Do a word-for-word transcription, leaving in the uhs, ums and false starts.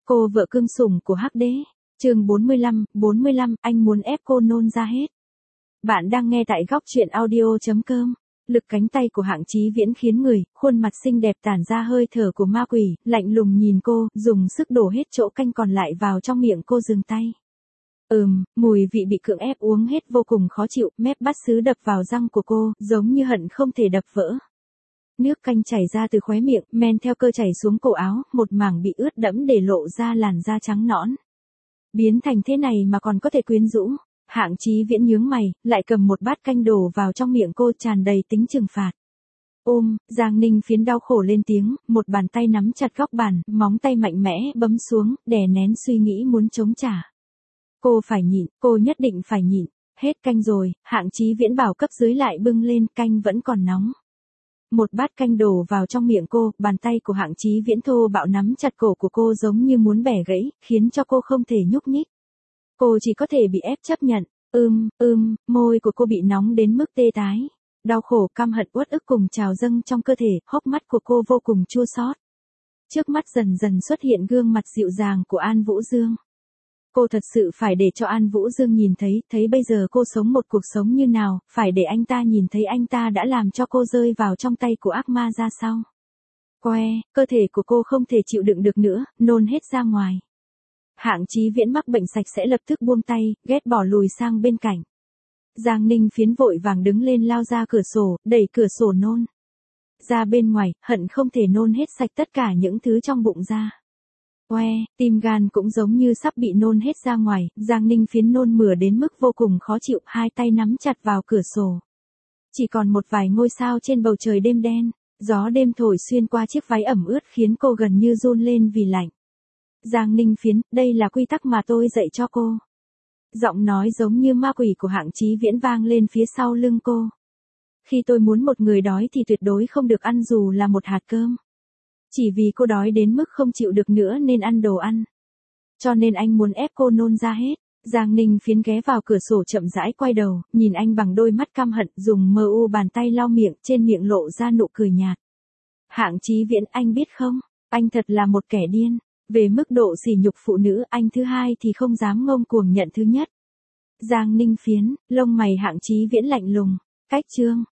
Cô vợ cưng sủng của Hắc Đế. Chương bốn mươi lăm, bốn mươi lăm, anh muốn ép cô nôn ra hết. Bạn đang nghe tại góc truyện audio chấm com. Lực cánh tay của Hạng Chí Viễn khiến người, khuôn mặt xinh đẹp tản ra hơi thở của ma quỷ, lạnh lùng nhìn cô, dùng sức đổ hết chỗ canh còn lại vào trong miệng cô dừng tay. Ừm, mùi vị bị cưỡng ép uống hết vô cùng khó chịu, mép bát sứ đập vào răng của cô, giống như hận không thể đập vỡ. Nước canh chảy ra từ khóe miệng, men theo cơ chảy xuống cổ áo, một mảng bị ướt đẫm để lộ ra làn da trắng nõn. Biến thành thế này mà còn có thể quyến rũ. Hạng Chí Viễn nhướng mày, lại cầm một bát canh đổ vào trong miệng cô tràn đầy tính trừng phạt. Ôm, Giang Ninh Phiến đau khổ lên tiếng, một bàn tay nắm chặt góc bàn, móng tay mạnh mẽ bấm xuống, đè nén suy nghĩ muốn chống trả. Cô phải nhịn, cô nhất định phải nhịn. Hết canh rồi, Hạng Chí Viễn bảo cấp dưới lại bưng lên, canh vẫn còn nóng. Một bát canh đổ vào trong miệng cô, bàn tay của Hạng Chí Viễn thô bạo nắm chặt cổ của cô giống như muốn bẻ gãy, khiến cho cô không thể nhúc nhích. Cô chỉ có thể bị ép chấp nhận. Ưm, ưm, môi của cô bị nóng đến mức tê tái. Đau khổ, căm hận, uất ức cùng trào dâng trong cơ thể, hốc mắt của cô vô cùng chua xót. Trước mắt dần dần xuất hiện gương mặt dịu dàng của An Vũ Dương. Cô thật sự phải để cho An Vũ Dương nhìn thấy, thấy bây giờ cô sống một cuộc sống như nào, phải để anh ta nhìn thấy anh ta đã làm cho cô rơi vào trong tay của ác ma ra sao. Que, cơ thể của cô không thể chịu đựng được nữa, nôn hết ra ngoài. Hạng Chí Viễn mắc bệnh sạch sẽ lập tức buông tay, ghét bỏ lùi sang bên cạnh. Giang Ninh Phiến vội vàng đứng lên lao ra cửa sổ, đẩy cửa sổ nôn. Ra bên ngoài, hận không thể nôn hết sạch tất cả những thứ trong bụng ra. Oe, tim gan cũng giống như sắp bị nôn hết ra ngoài, Giang Ninh Phiến nôn mửa đến mức vô cùng khó chịu, hai tay nắm chặt vào cửa sổ. Chỉ còn một vài ngôi sao trên bầu trời đêm đen, gió đêm thổi xuyên qua chiếc váy ẩm ướt khiến cô gần như run lên vì lạnh. Giang Ninh Phiến, đây là quy tắc mà tôi dạy cho cô. Giọng nói giống như ma quỷ của Hạng Chí Viễn vang lên phía sau lưng cô. Khi tôi muốn một người đói thì tuyệt đối không được ăn dù là một hạt cơm. Chỉ vì cô đói đến mức không chịu được nữa nên ăn đồ ăn. Cho nên anh muốn ép cô nôn ra hết. Giang Ninh Phiến ghé vào cửa sổ chậm rãi quay đầu, nhìn anh bằng đôi mắt căm hận, dùng mờ u bàn tay lau miệng, trên miệng lộ ra nụ cười nhạt. Hạng Chí Viễn, anh biết không, anh thật là một kẻ điên. Về mức độ sỉ nhục phụ nữ, anh thứ hai thì không dám ngông cuồng nhận thứ nhất. Giang Ninh Phiến, lông mày Hạng Chí Viễn lạnh lùng. Cách chương.